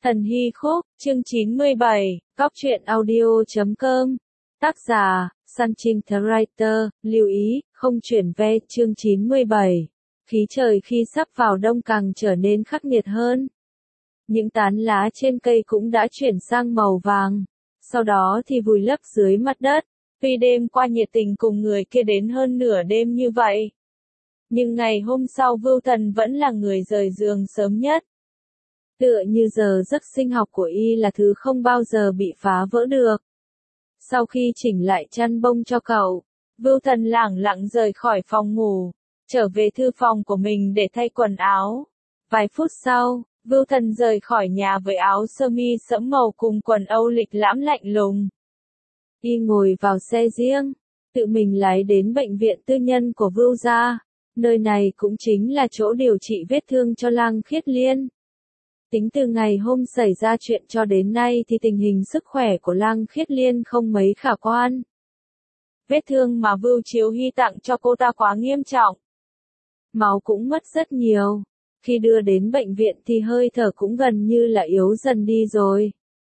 Thần Hy Khúc, chương 97, Cóc truyện audio.com. Tác giả, Sunching the Writer, lưu ý, không chuyển ve, chương 97. Khí trời khi sắp vào đông càng trở nên khắc nghiệt hơn. Những tán lá trên cây cũng đã chuyển sang màu vàng, sau đó thì vùi lấp dưới mặt đất. Tuy đêm qua nhiệt tình cùng người kia đến hơn nửa đêm như vậy, nhưng ngày hôm sau Vưu Thần vẫn là người rời giường sớm nhất. Tựa như giờ giấc sinh học của y là thứ không bao giờ bị phá vỡ được. Sau khi chỉnh lại chăn bông cho cậu, Vưu Thần lẳng lặng rời khỏi phòng ngủ, trở về thư phòng của mình để thay quần áo. Vài phút sau, Vưu Thần rời khỏi nhà với áo sơ mi sẫm màu cùng quần âu lịch lãm lạnh lùng. Y ngồi vào xe riêng, tự mình lái đến bệnh viện tư nhân của Vưu gia. Nơi này cũng chính là chỗ điều trị vết thương cho Lăng Khiết Liên. Tính từ ngày hôm xảy ra chuyện cho đến nay thì tình hình sức khỏe của Lăng Khiết Liên không mấy khả quan. Vết thương mà Vưu Chiếu Hy tặng cho cô ta quá nghiêm trọng. Máu cũng mất rất nhiều. Khi đưa đến bệnh viện thì hơi thở cũng gần như là yếu dần đi rồi.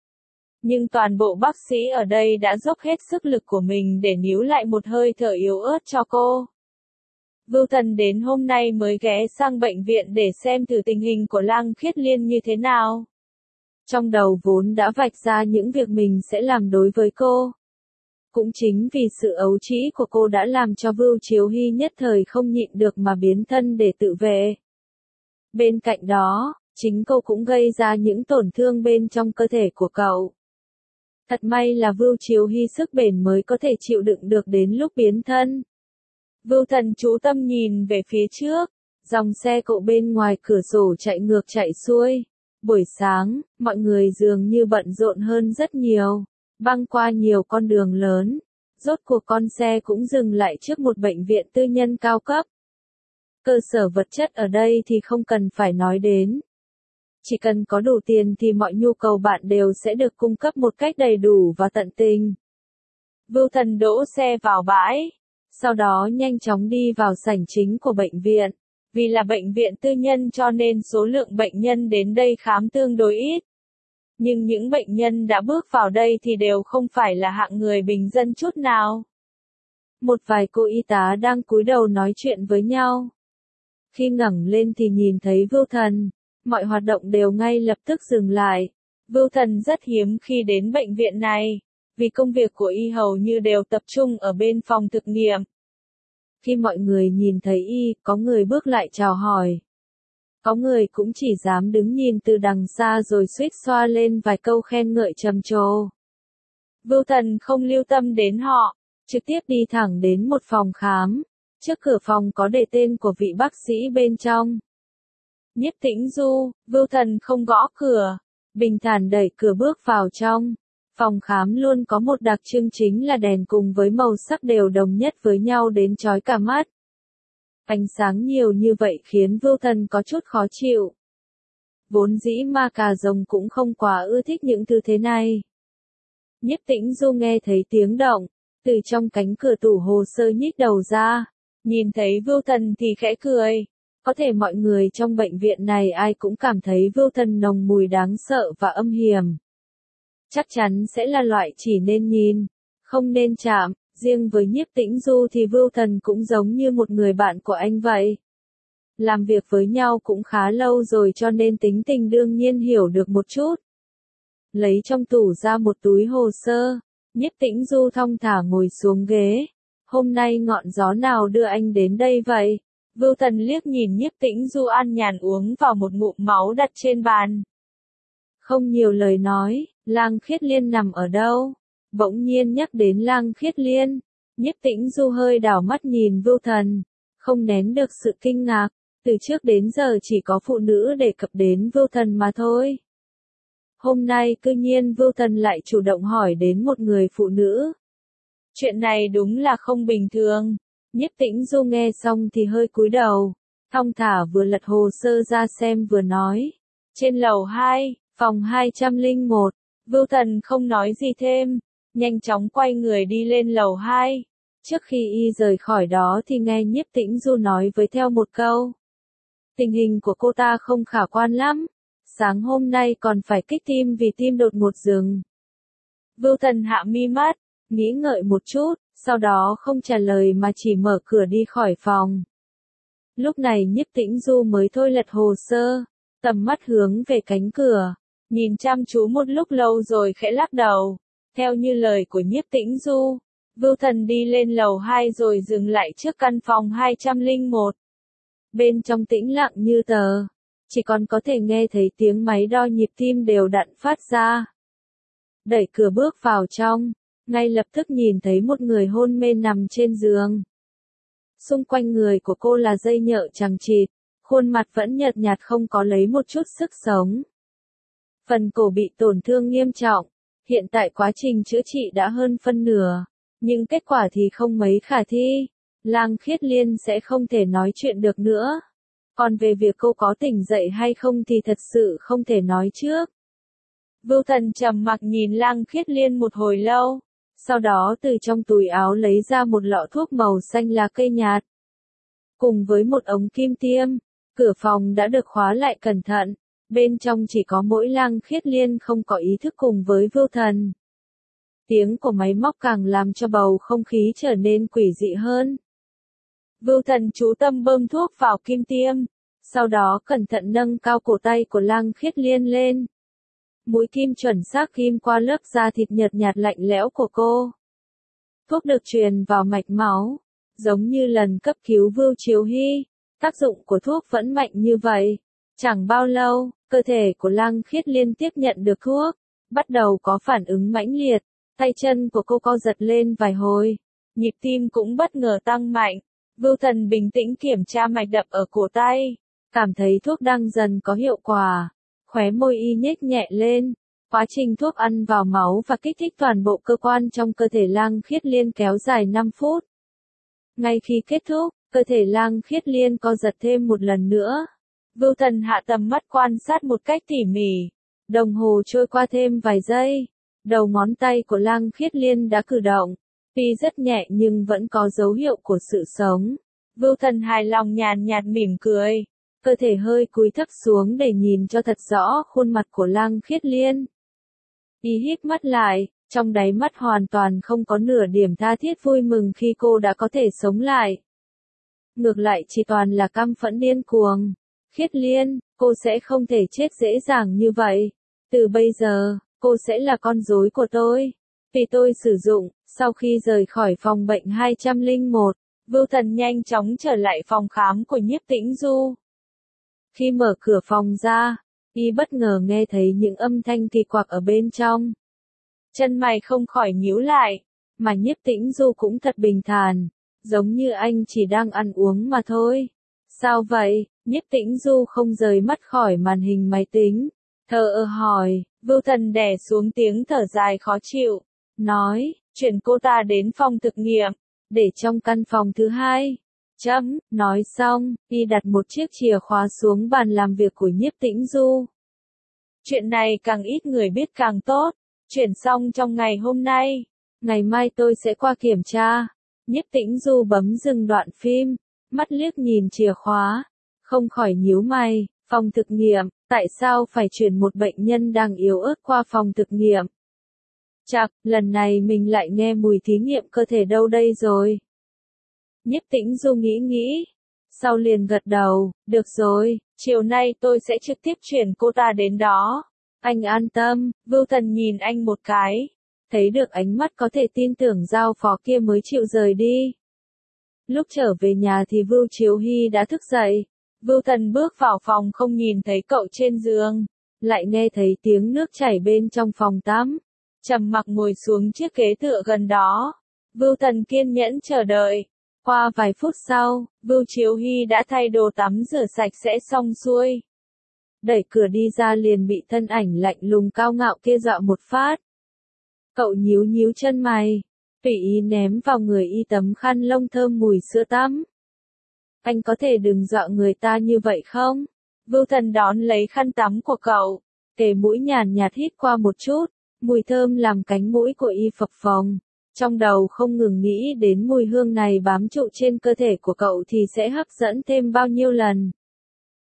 Nhưng toàn bộ bác sĩ ở đây đã dốc hết sức lực của mình để níu lại một hơi thở yếu ớt cho cô. Vưu Thần đến hôm nay mới ghé sang bệnh viện để xem thử tình hình của Lăng Khiết Liên như thế nào. Trong đầu vốn đã vạch ra những việc mình sẽ làm đối với cô. Cũng chính vì sự ấu trĩ của cô đã làm cho Vưu Chiếu Hy nhất thời không nhịn được mà biến thân để tự vệ. Bên cạnh đó, chính cô cũng gây ra những tổn thương bên trong cơ thể của cậu. Thật may là Vưu Chiếu Hy sức bền mới có thể chịu đựng được đến lúc biến thân. Vưu Thần chú tâm nhìn về phía trước, dòng xe cộ bên ngoài cửa sổ chạy ngược chạy xuôi. Buổi sáng, mọi người dường như bận rộn hơn rất nhiều, băng qua nhiều con đường lớn. Rốt cuộc con xe cũng dừng lại trước một bệnh viện tư nhân cao cấp. Cơ sở vật chất ở đây thì không cần phải nói đến. Chỉ cần có đủ tiền thì mọi nhu cầu bạn đều sẽ được cung cấp một cách đầy đủ và tận tình. Vưu Thần đỗ xe vào bãi, sau đó nhanh chóng đi vào sảnh chính của bệnh viện. Vì là bệnh viện tư nhân cho nên số lượng bệnh nhân đến đây khám tương đối ít. Nhưng những bệnh nhân đã bước vào đây thì đều không phải là hạng người bình dân chút nào. Một vài cô y tá đang cúi đầu nói chuyện với nhau. Khi ngẩng lên thì nhìn thấy Vưu Thần, mọi hoạt động đều ngay lập tức dừng lại. Vưu Thần rất hiếm khi đến bệnh viện này, vì công việc của y hầu như đều tập trung ở bên phòng thực nghiệm. Khi mọi người nhìn thấy y, có người bước lại chào hỏi. Có người cũng chỉ dám đứng nhìn từ đằng xa rồi suýt xoa lên vài câu khen ngợi trầm trồ. Vưu Thần không lưu tâm đến họ, trực tiếp đi thẳng đến một phòng khám. Trước cửa phòng có đề tên của vị bác sĩ bên trong. Nhiếp Tĩnh Du. Vưu Thần không gõ cửa, bình thản đẩy cửa bước vào trong. Phòng khám luôn có một đặc trưng chính là đèn cùng với màu sắc đều đồng nhất với nhau đến chói cả mắt. Ánh sáng nhiều như vậy khiến Vưu Thần có chút khó chịu. Vốn dĩ ma cà rồng cũng không quá ưa thích những thứ thế này. Nhiếp Tĩnh Du nghe thấy tiếng động, từ trong cánh cửa tủ hồ sơ nhích đầu ra, nhìn thấy Vưu Thần thì khẽ cười. Có thể mọi người trong bệnh viện này ai cũng cảm thấy Vưu Thần nồng mùi đáng sợ và âm hiểm. Chắc chắn sẽ là loại chỉ nên nhìn, không nên chạm. Riêng với Nhiếp Tĩnh Du thì Vưu Thần cũng giống như một người bạn của anh vậy. Làm việc với nhau cũng khá lâu rồi cho nên tính tình đương nhiên hiểu được một chút. Lấy trong tủ ra một túi hồ sơ, Nhiếp Tĩnh Du thong thả ngồi xuống ghế. Hôm nay ngọn gió nào đưa anh đến đây vậy? Vưu Thần liếc nhìn Nhiếp Tĩnh Du an nhàn uống vào một ngụm máu đặt trên bàn. Không nhiều lời nói, Lăng Khiết Liên nằm ở đâu? Bỗng nhiên nhắc đến Lăng Khiết Liên, Nhiếp Tĩnh Du hơi đảo mắt nhìn Vưu Thần, không nén được sự kinh ngạc, từ trước đến giờ chỉ có phụ nữ đề cập đến Vưu Thần mà thôi. Hôm nay cư nhiên Vưu Thần lại chủ động hỏi đến một người phụ nữ. Chuyện này đúng là không bình thường. Nhiếp Tĩnh Du nghe xong thì hơi cúi đầu, thong thả vừa lật hồ sơ ra xem vừa nói. Trên lầu 2, phòng 201, Vưu Thần không nói gì thêm, nhanh chóng quay người đi lên lầu 2. Trước khi y rời khỏi đó thì nghe Nhiếp Tĩnh Du nói với theo một câu. Tình hình của cô ta không khả quan lắm, sáng hôm nay còn phải kích tim vì tim đột ngột dừng. Vưu Thần hạ mi mắt, nghĩ ngợi một chút, sau đó không trả lời mà chỉ mở cửa đi khỏi phòng. Lúc này Nhiếp Tĩnh Du mới thôi lật hồ sơ, tầm mắt hướng về cánh cửa, nhìn chăm chú một lúc lâu rồi khẽ lắc đầu. Theo như lời của Nhiếp Tĩnh Du, Vưu Thần đi lên lầu 2 rồi dừng lại trước căn phòng 201. Bên trong tĩnh lặng như tờ, chỉ còn có thể nghe thấy tiếng máy đo nhịp tim đều đặn phát ra. Đẩy cửa bước vào trong, ngay lập tức nhìn thấy một người hôn mê nằm trên giường. Xung quanh người của cô là dây nhợ chằng chịt, khuôn mặt vẫn nhợt nhạt không có lấy một chút sức sống. Phần cổ bị tổn thương nghiêm trọng, hiện tại quá trình chữa trị đã hơn phân nửa, nhưng kết quả thì không mấy khả thi. Lang Khiết Liên sẽ không thể nói chuyện được nữa. Còn về việc cô có tỉnh dậy hay không thì thật sự không thể nói trước. Vưu Thần trầm mặc nhìn Lang Khiết Liên một hồi lâu, sau đó từ trong túi áo lấy ra một lọ thuốc màu xanh lá cây nhạt. Cùng với một ống kim tiêm, cửa phòng đã được khóa lại cẩn thận, bên trong chỉ có mỗi Lang Khiết Liên không có ý thức cùng với Vưu Thần. Tiếng của máy móc càng làm cho bầu không khí trở nên quỷ dị hơn. Vưu Thần chú tâm bơm thuốc vào kim tiêm, sau đó cẩn thận nâng cao cổ tay của Lang Khiết Liên lên. Mũi kim chuẩn xác ghim qua lớp da thịt nhợt nhạt lạnh lẽo của cô. Thuốc được truyền vào mạch máu, giống như lần cấp cứu Vưu Chiếu Hy, tác dụng của thuốc vẫn mạnh như vậy. Chẳng bao lâu, cơ thể của Lang Khiết Liên tiếp nhận được thuốc, bắt đầu có phản ứng mãnh liệt, tay chân của cô co giật lên vài hồi, nhịp tim cũng bất ngờ tăng mạnh. Vưu Thần bình tĩnh kiểm tra mạch đập ở cổ tay, cảm thấy thuốc đang dần có hiệu quả, khóe môi y nhếch nhẹ lên. Quá trình thuốc ăn vào máu và kích thích toàn bộ cơ quan trong cơ thể Lang Khiết Liên kéo dài 5 phút. Ngay khi kết thúc, cơ thể Lang Khiết Liên co giật thêm một lần nữa. Vưu Thần hạ tầm mắt quan sát một cách tỉ mỉ. Đồng hồ trôi qua thêm vài giây. Đầu ngón tay của Lang Khiết Liên đã cử động. Tuy rất nhẹ nhưng vẫn có dấu hiệu của sự sống. Vưu Thần hài lòng nhàn nhạt mỉm cười. Cơ thể hơi cúi thấp xuống để nhìn cho thật rõ khuôn mặt của Lang Khiết Liên. Y híp mắt lại, trong đáy mắt hoàn toàn không có nửa điểm tha thiết vui mừng khi cô đã có thể sống lại. Ngược lại chỉ toàn là căm phẫn điên cuồng. Khiết Liên, cô sẽ không thể chết dễ dàng như vậy. Từ bây giờ, cô sẽ là con rối của tôi. Vì tôi sử dụng, sau khi rời khỏi phòng bệnh 201, Vưu Thần nhanh chóng trở lại phòng khám của Nhiếp Tĩnh Du. Khi mở cửa phòng ra, y bất ngờ nghe thấy những âm thanh kỳ quặc ở bên trong. Chân mày không khỏi nhíu lại, mà Nhiếp Tĩnh Du cũng thật bình thản, giống như anh chỉ đang ăn uống mà thôi. Sao vậy? Nhiếp Tĩnh Du không rời mắt khỏi màn hình máy tính, thờ ơ hỏi. Vưu Thần đè xuống tiếng thở dài khó chịu, nói, chuyển cô ta đến phòng thực nghiệm, để trong căn phòng thứ hai. Nói xong, y đặt một chiếc chìa khóa xuống bàn làm việc của Nhiếp Tĩnh Du. Chuyện này càng ít người biết càng tốt, chuyển xong trong ngày hôm nay, ngày mai tôi sẽ qua kiểm tra. Nhiếp Tĩnh Du bấm dừng đoạn phim, mắt liếc nhìn chìa khóa, không khỏi nhíu mày, phòng thực nghiệm, tại sao phải chuyển một bệnh nhân đang yếu ớt qua phòng thực nghiệm? Chạc, lần này mình lại nghe mùi thí nghiệm cơ thể đâu đây rồi? Nhiếp Tĩnh Du nghĩ, sau liền gật đầu, được rồi, chiều nay tôi sẽ trực tiếp chuyển cô ta đến đó. Anh an tâm. Vưu Thần nhìn anh một cái, thấy được ánh mắt có thể tin tưởng giao phó kia mới chịu rời đi. Lúc trở về nhà thì Vưu Chiếu Hy đã thức dậy. Vưu Thần bước vào phòng không nhìn thấy cậu trên giường, lại nghe thấy tiếng nước chảy bên trong phòng tắm. Trầm mặc ngồi xuống chiếc ghế tựa gần đó. Vưu Thần kiên nhẫn chờ đợi. Qua vài phút sau, Vưu Chiếu Hy đã thay đồ tắm rửa sạch sẽ xong xuôi. Đẩy cửa đi ra liền bị thân ảnh lạnh lùng cao ngạo kia dọa một phát. Cậu nhíu chân mày, tùy ý ném vào người y tấm khăn lông thơm mùi sữa tắm. Anh có thể đừng dọa người ta như vậy không? Vưu Thần đón lấy khăn tắm của cậu, kề mũi nhàn nhạt hít qua một chút, mùi thơm làm cánh mũi của y phập phồng. Trong đầu không ngừng nghĩ đến mùi hương này bám trụ trên cơ thể của cậu thì sẽ hấp dẫn thêm bao nhiêu lần.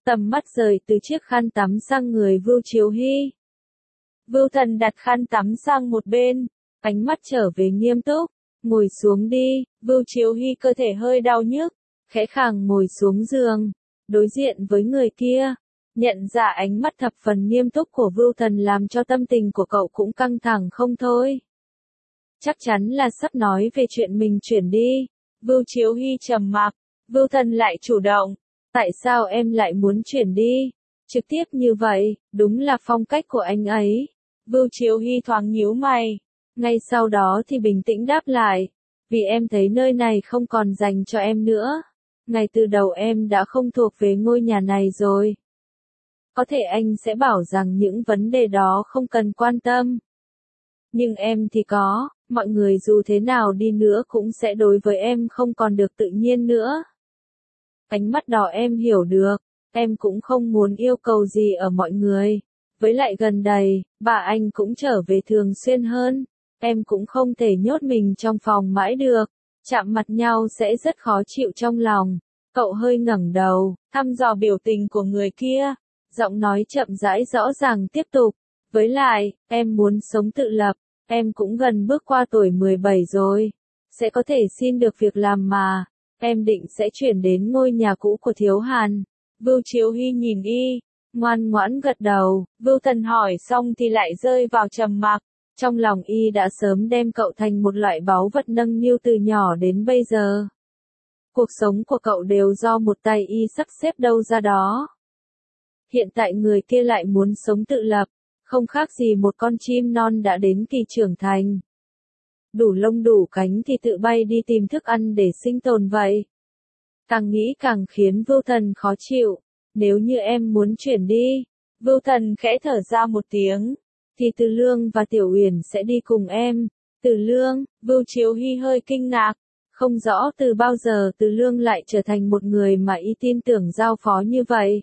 Tầm mắt rời từ chiếc khăn tắm sang người Vưu Chiếu Hy. Vưu Thần đặt khăn tắm sang một bên, ánh mắt trở về nghiêm túc. Ngồi xuống đi. Vưu Chiếu Hy cơ thể hơi đau nhức, khẽ khàng ngồi xuống giường, đối diện với người kia. Nhận ra ánh mắt thập phần nghiêm túc của Vưu Thần làm cho tâm tình của cậu cũng căng thẳng không thôi. Chắc chắn là sắp nói về chuyện mình chuyển đi. Vưu Chiếu Hy trầm mặc, Vưu Thần lại chủ động. Tại sao em lại muốn chuyển đi? Trực tiếp như vậy, đúng là phong cách của anh ấy. Vưu Chiếu Hy thoáng nhíu mày. Ngay sau đó thì bình tĩnh đáp lại. Vì em thấy nơi này không còn dành cho em nữa. Ngay từ đầu em đã không thuộc về ngôi nhà này rồi. Có thể anh sẽ bảo rằng những vấn đề đó không cần quan tâm. Nhưng em thì có, mọi người dù thế nào đi nữa cũng sẽ đối với em không còn được tự nhiên nữa. Ánh mắt đỏ em hiểu được, em cũng không muốn yêu cầu gì ở mọi người. Với lại gần đây, bà anh cũng trở về thường xuyên hơn. Em cũng không thể nhốt mình trong phòng mãi được. Chạm mặt nhau sẽ rất khó chịu trong lòng. Cậu hơi ngẩng đầu, thăm dò biểu tình của người kia. Giọng nói chậm rãi rõ ràng tiếp tục. Với lại, em muốn sống tự lập. Em cũng gần bước qua tuổi 17 rồi. Sẽ có thể xin được việc làm mà. Em định sẽ chuyển đến ngôi nhà cũ của Thiếu Hàn. Vưu Chiếu Hy nhìn y, ngoan ngoãn gật đầu. Vưu Thần hỏi xong thì lại rơi vào trầm mặc. Trong lòng y đã sớm đem cậu thành một loại báu vật nâng niu từ nhỏ đến bây giờ. Cuộc sống của cậu đều do một tay y sắp xếp đâu ra đó. Hiện tại người kia lại muốn sống tự lập, không khác gì một con chim non đã đến kỳ trưởng thành. Đủ lông đủ cánh thì tự bay đi tìm thức ăn để sinh tồn vậy. Càng nghĩ càng khiến Vưu Thần khó chịu. Nếu như em muốn chuyển đi, Vưu Thần khẽ thở ra một tiếng, thì Từ Lương và Tiểu Uyển sẽ đi cùng em. Từ Lương, Vưu Chiếu Hy hơi kinh ngạc. Không rõ từ bao giờ Từ Lương lại trở thành một người mà y tin tưởng giao phó như vậy.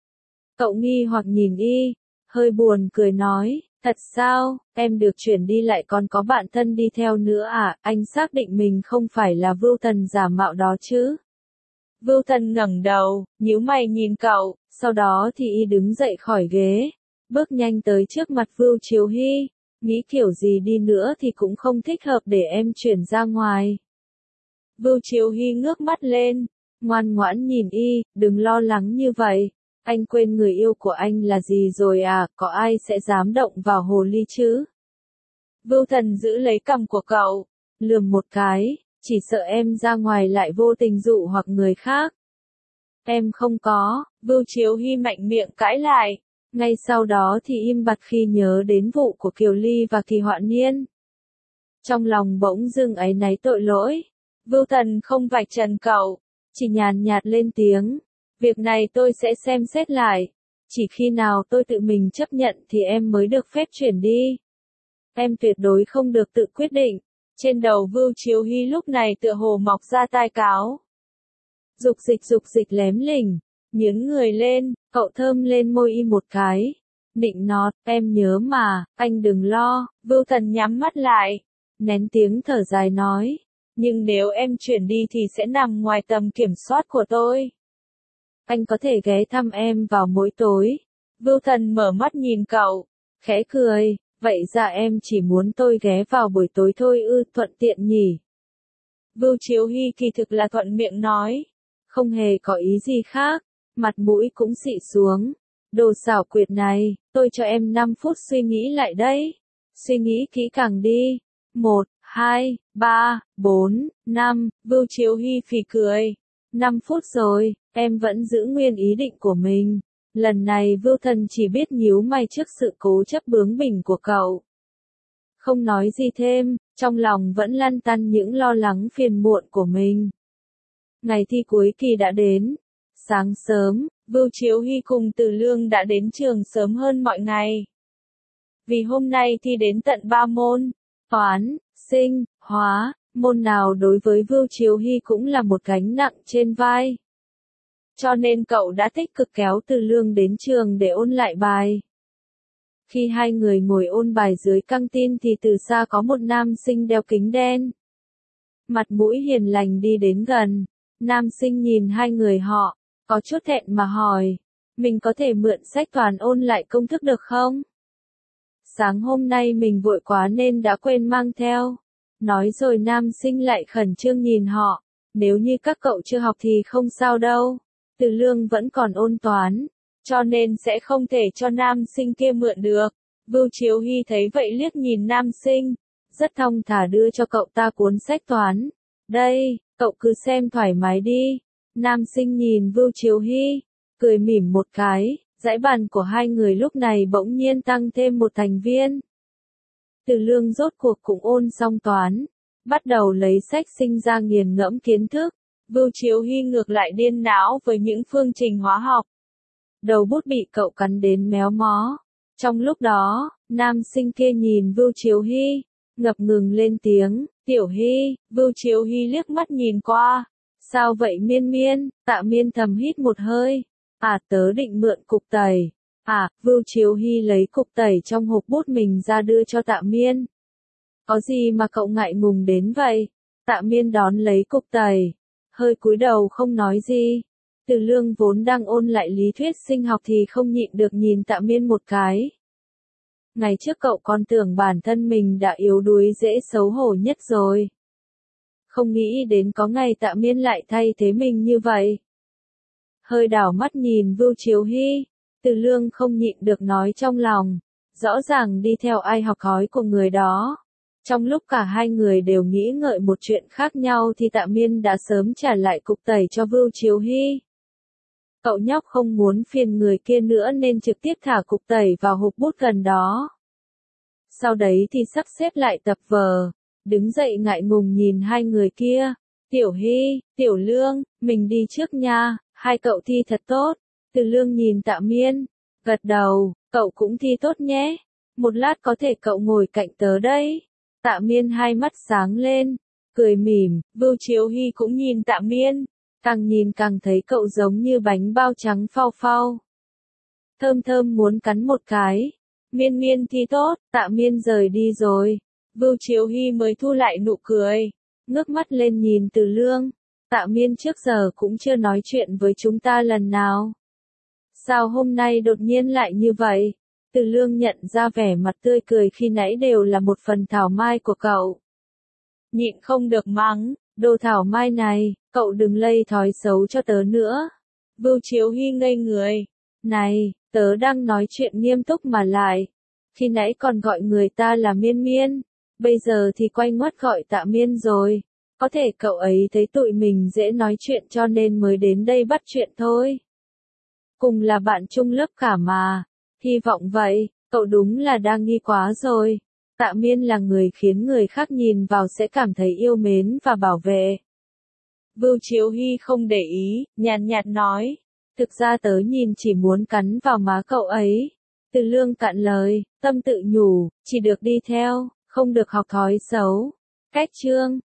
Cậu nghi hoặc nhìn y, hơi buồn cười nói, thật sao, em được chuyển đi lại còn có bạn thân đi theo nữa à, anh xác định mình không phải là Vưu Thần giả mạo đó chứ. Vưu Thần ngẩng đầu, nhíu mày nhìn cậu, sau đó thì y đứng dậy khỏi ghế, bước nhanh tới trước mặt Vưu Chiếu Hy, nghĩ kiểu gì đi nữa thì cũng không thích hợp để em chuyển ra ngoài. Vưu Chiếu Hy ngước mắt lên, ngoan ngoãn nhìn y, đừng lo lắng như vậy. Anh quên người yêu của anh là gì rồi à, có ai sẽ dám động vào hồ ly chứ? Vưu Thần giữ lấy cằm của cậu, lườm một cái, chỉ sợ em ra ngoài lại vô tình dụ hoặc người khác. Em không có, Vưu Chiếu Hy mạnh miệng cãi lại, ngay sau đó thì im bặt khi nhớ đến vụ của Kiều Ly và Kỳ Hoạn Niên. Trong lòng bỗng dưng áy náy tội lỗi, Vưu Thần không vạch trần cậu, chỉ nhàn nhạt lên tiếng. Việc này tôi sẽ xem xét lại. Chỉ khi nào tôi tự mình chấp nhận thì em mới được phép chuyển đi. Em tuyệt đối không được tự quyết định. Trên đầu Vưu Chiếu Hy lúc này tựa hồ mọc ra tai cáo. Dục dịch lém lỉnh. Nhướng người lên, cậu thơm lên môi y một cái. Nịnh nọt, em nhớ mà, anh đừng lo. Vưu Thần nhắm mắt lại. Nén tiếng thở dài nói. Nhưng nếu em chuyển đi thì sẽ nằm ngoài tầm kiểm soát của tôi. Anh có thể ghé thăm em vào mỗi tối. Vưu Thần mở mắt nhìn cậu, khẽ cười, vậy ra em chỉ muốn tôi ghé vào buổi tối thôi ư, thuận tiện nhỉ. Vưu Chiếu Hy kỳ thực là thuận miệng nói, không hề có ý gì khác, mặt mũi cũng xị xuống. Đồ xảo quyệt này, tôi cho em 5 phút suy nghĩ lại đấy. Suy nghĩ kỹ càng đi. 1, 2, 3, 4, 5, Vưu Chiếu Hy phì cười. 5 phút rồi, em vẫn giữ nguyên ý định của mình. Lần này Vưu Thần chỉ biết nhíu mày trước sự cố chấp bướng bỉnh của cậu. Không nói gì thêm, trong lòng vẫn lăn tăn những lo lắng phiền muộn của mình. Ngày thi cuối kỳ đã đến. Sáng sớm, Vưu Chiếu Hy cùng Từ Lương đã đến trường sớm hơn mọi ngày. Vì hôm nay thi đến tận 3 môn, toán, sinh, hóa, môn nào đối với Vưu Chiếu Hy cũng là một gánh nặng trên vai. Cho nên cậu đã tích cực kéo Từ Lương đến trường để ôn lại bài. Khi hai người ngồi ôn bài dưới căng tin thì từ xa có một nam sinh đeo kính đen. Mặt mũi hiền lành đi đến gần. Nam sinh nhìn hai người họ, có chút thẹn mà hỏi. mình có thể mượn sách toán ôn lại công thức được không? Sáng hôm nay mình vội quá nên đã quên mang theo. Nói rồi nam sinh lại khẩn trương nhìn họ. Nếu như các cậu chưa học thì không sao đâu. Từ Lương vẫn còn ôn toán, cho nên sẽ không thể cho nam sinh kia mượn được. Vưu Chiếu Hy thấy vậy liếc nhìn nam sinh, rất thong thả đưa cho cậu ta cuốn sách toán. Đây, cậu cứ xem thoải mái đi. Nam sinh nhìn Vưu Chiếu Hy, cười mỉm một cái, dãy bàn của hai người lúc này bỗng nhiên tăng thêm một thành viên. Từ Lương rốt cuộc cũng ôn xong toán, bắt đầu lấy sách sinh ra nghiền ngẫm kiến thức. Vưu Chiếu Hy ngược lại điên não với những phương trình hóa học. Đầu bút bị cậu cắn đến méo mó. Trong lúc đó, nam sinh kia nhìn Vưu Chiếu Hy, ngập ngừng lên tiếng, Tiểu Hy. Vưu Chiếu Hy liếc mắt nhìn qua. Sao vậy Miên Miên? Tạ Miên thầm hít một hơi. Tớ định mượn cục tẩy. Vưu Chiếu Hy lấy cục tẩy trong hộp bút mình ra đưa cho Tạ Miên. Có gì mà cậu ngại ngùng đến vậy? Tạ Miên đón lấy cục tẩy, hơi cúi đầu không nói gì. Từ Lương vốn đang ôn lại lý thuyết sinh học thì không nhịn được nhìn Tạ Miên một cái. Ngày trước cậu còn tưởng bản thân mình đã yếu đuối dễ xấu hổ nhất rồi. Không nghĩ đến có ngày Tạ Miên lại thay thế mình như vậy. Hơi đảo mắt nhìn Vưu Chiếu Hy, Từ Lương không nhịn được nói trong lòng, rõ ràng đi theo ai học hỏi của người đó. Trong lúc cả hai người đều nghĩ ngợi một chuyện khác nhau thì Tạ Miên đã sớm trả lại cục tẩy cho Vưu Chiếu Hy. Cậu nhóc không muốn phiền người kia nữa nên trực tiếp thả cục tẩy vào hộp bút gần đó. Sau đấy thì sắp xếp lại tập vở, đứng dậy ngại ngùng nhìn hai người kia. Tiểu Hy, Tiểu Lương, mình đi trước nha, hai cậu thi thật tốt. Từ Lương nhìn Tạ Miên, gật đầu, cậu cũng thi tốt nhé. Một lát có thể cậu ngồi cạnh tớ đấy. Tạ Miên hai mắt sáng lên, cười mỉm. Vưu Chiếu Hy cũng nhìn Tạ Miên, càng nhìn càng thấy cậu giống như bánh bao trắng phao phao. Thơm thơm muốn cắn một cái. Miên Miên thi tốt. Tạ Miên rời đi rồi. Vưu Chiếu Hy mới thu lại nụ cười, ngước mắt lên nhìn Từ Lương. Tạ Miên trước giờ cũng chưa nói chuyện với chúng ta lần nào. Sao hôm nay đột nhiên lại như vậy? Từ Lương nhận ra vẻ mặt tươi cười khi nãy đều là một phần thảo mai của cậu. Nhịn không được mắng, đồ thảo mai này, cậu đừng lây thói xấu cho tớ nữa. Vưu Chiếu Hy ngây người. Này, tớ đang nói chuyện nghiêm túc mà lại. Khi nãy còn gọi người ta là Miên Miên, bây giờ thì quay ngoắt gọi Tạ Miên rồi. Có thể cậu ấy thấy tụi mình dễ nói chuyện cho nên mới đến đây bắt chuyện thôi. Cùng là bạn chung lớp cả mà. Hy vọng vậy, cậu đúng là đang nghi quá rồi. Tạ Miên là người khiến người khác nhìn vào sẽ cảm thấy yêu mến và bảo vệ. Vưu Chiếu Hy không để ý, nhàn nhạt nói. Thực ra tớ nhìn chỉ muốn cắn vào má cậu ấy. Từ Lương cạn lời, tâm tự nhủ, chỉ được đi theo, không được học thói xấu. Cách chương